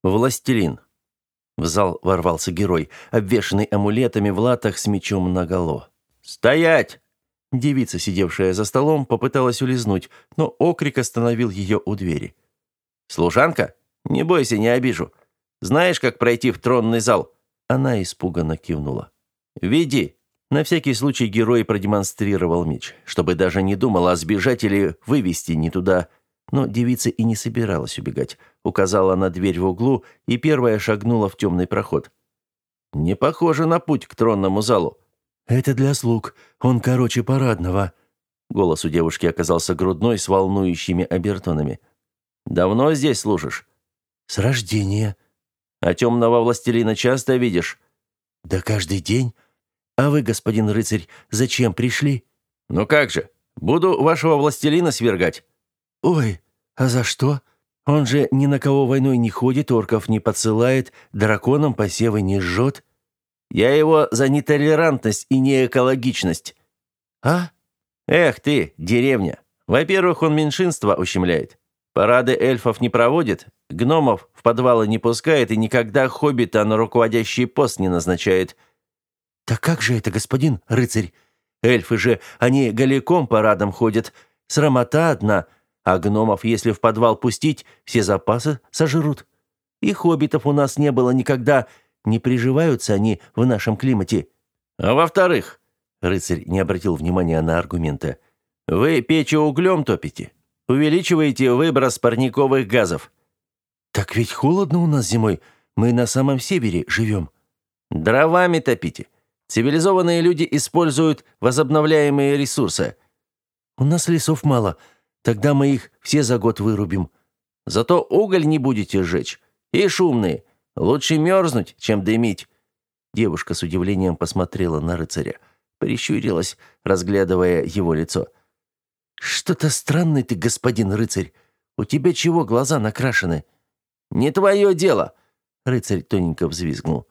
Властелин. В зал ворвался герой, обвешанный амулетами в латах с мечом наголо. «Стоять!» Девица, сидевшая за столом, попыталась улизнуть, но окрик остановил ее у двери. «Служанка? Не бойся, не обижу. Знаешь, как пройти в тронный зал?» Она испуганно кивнула. «Веди». На всякий случай герой продемонстрировал меч, чтобы даже не думала сбежать или вывести не туда. Но девица и не собиралась убегать. Указала на дверь в углу и первая шагнула в темный проход. «Не похоже на путь к тронному залу». «Это для слуг. Он короче парадного». Голос у девушки оказался грудной с волнующими обертонами. «Давно здесь служишь?» «С рождения». «А темного властелина часто видишь?» «Да каждый день. А вы, господин рыцарь, зачем пришли?» «Ну как же, буду вашего властелина свергать». «Ой, а за что? Он же ни на кого войной не ходит, орков не подсылает, драконам посевы не жжет». «Я его за нетолерантность и неэкологичность». «А?» «Эх ты, деревня. Во-первых, он меньшинство ущемляет. Парады эльфов не проводит, гномов в подвалы не пускает и никогда хоббита на руководящий пост не назначает». «Так как же это, господин рыцарь? Эльфы же, они голиком парадом ходят. Срамота одна, а гномов, если в подвал пустить, все запасы сожрут. И хоббитов у нас не было никогда, не приживаются они в нашем климате». «А во-вторых», рыцарь не обратил внимания на аргументы, «вы печи углем топите, увеличиваете выброс парниковых газов». «Так ведь холодно у нас зимой, мы на самом севере живем». «Дровами топите. Цивилизованные люди используют возобновляемые ресурсы». «У нас лесов мало, тогда мы их все за год вырубим». «Зато уголь не будете сжечь. И шумные. Лучше мерзнуть, чем дымить». Девушка с удивлением посмотрела на рыцаря, прищурилась, разглядывая его лицо. «Что-то странный ты, господин рыцарь. У тебя чего глаза накрашены?» «Не твое дело!» Рыцарь тоненько взвизгнул.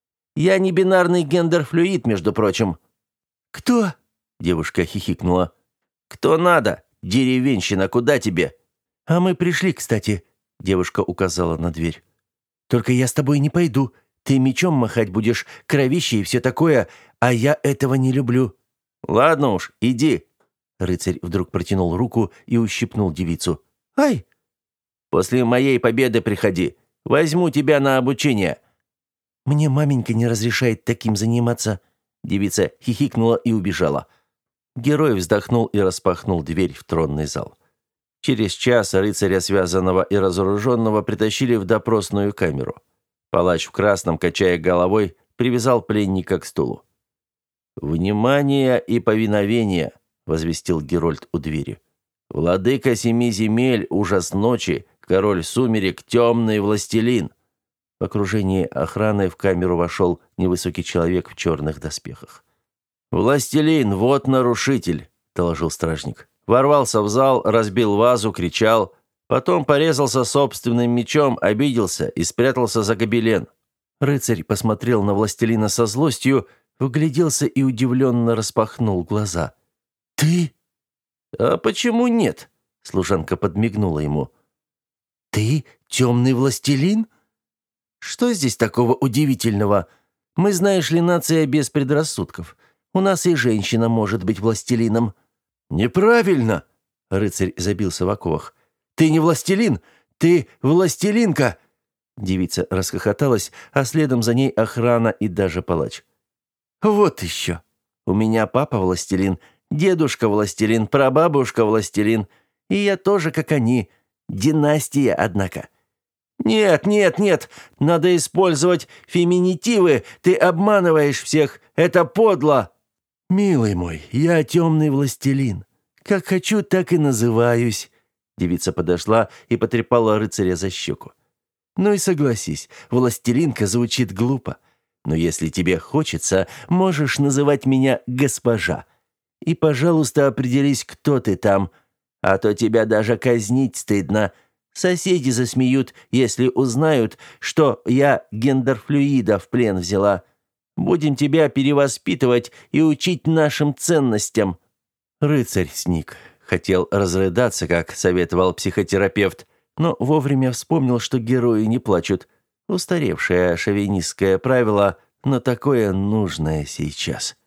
«Я не бинарный гендер-флюид, между прочим». «Кто?» Девушка хихикнула. «Кто надо? Деревенщина, куда тебе?» «А мы пришли, кстати», — девушка указала на дверь. «Только я с тобой не пойду. Ты мечом махать будешь, кровище и все такое, а я этого не люблю». «Ладно уж, иди». Рыцарь вдруг протянул руку и ущипнул девицу. «Ай!» «После моей победы приходи. Возьму тебя на обучение». «Мне маменька не разрешает таким заниматься». Девица хихикнула и убежала. Герой вздохнул и распахнул дверь в тронный зал. Через час рыцаря, связанного и разоруженного, притащили в допросную камеру. Палач в красном, качая головой, привязал пленника к стулу. «Внимание и повиновение!» — возвестил Герольд у двери. «Владыка семи земель, ужас ночи, король сумерек, темный властелин!» В окружении охраны в камеру вошел невысокий человек в черных доспехах. «Властелин, вот нарушитель!» — доложил стражник. Ворвался в зал, разбил вазу, кричал. Потом порезался собственным мечом, обиделся и спрятался за гобелен. Рыцарь посмотрел на властелина со злостью, вгляделся и удивленно распахнул глаза. «Ты?» «А почему нет?» — служанка подмигнула ему. «Ты темный властелин?» «Что здесь такого удивительного? Мы, знаешь ли, нация без предрассудков. У нас и женщина может быть властелином». «Неправильно!» — рыцарь забился в оковах. «Ты не властелин, ты властелинка!» Девица расхохоталась, а следом за ней охрана и даже палач. «Вот еще! У меня папа властелин, дедушка властелин, прабабушка властелин, и я тоже, как они. Династия, однако». «Нет, нет, нет, надо использовать феминитивы, ты обманываешь всех, это подло!» «Милый мой, я темный властелин. Как хочу, так и называюсь». Девица подошла и потрепала рыцаря за щеку. «Ну и согласись, властелинка звучит глупо. Но если тебе хочется, можешь называть меня госпожа. И, пожалуйста, определись, кто ты там, а то тебя даже казнить стыдно. Соседи засмеют, если узнают, что я гендерфлюида в плен взяла. Будем тебя перевоспитывать и учить нашим ценностям». Рыцарь сник. Хотел разрыдаться, как советовал психотерапевт, но вовремя вспомнил, что герои не плачут. Устаревшее шовинистское правило, но такое нужное сейчас.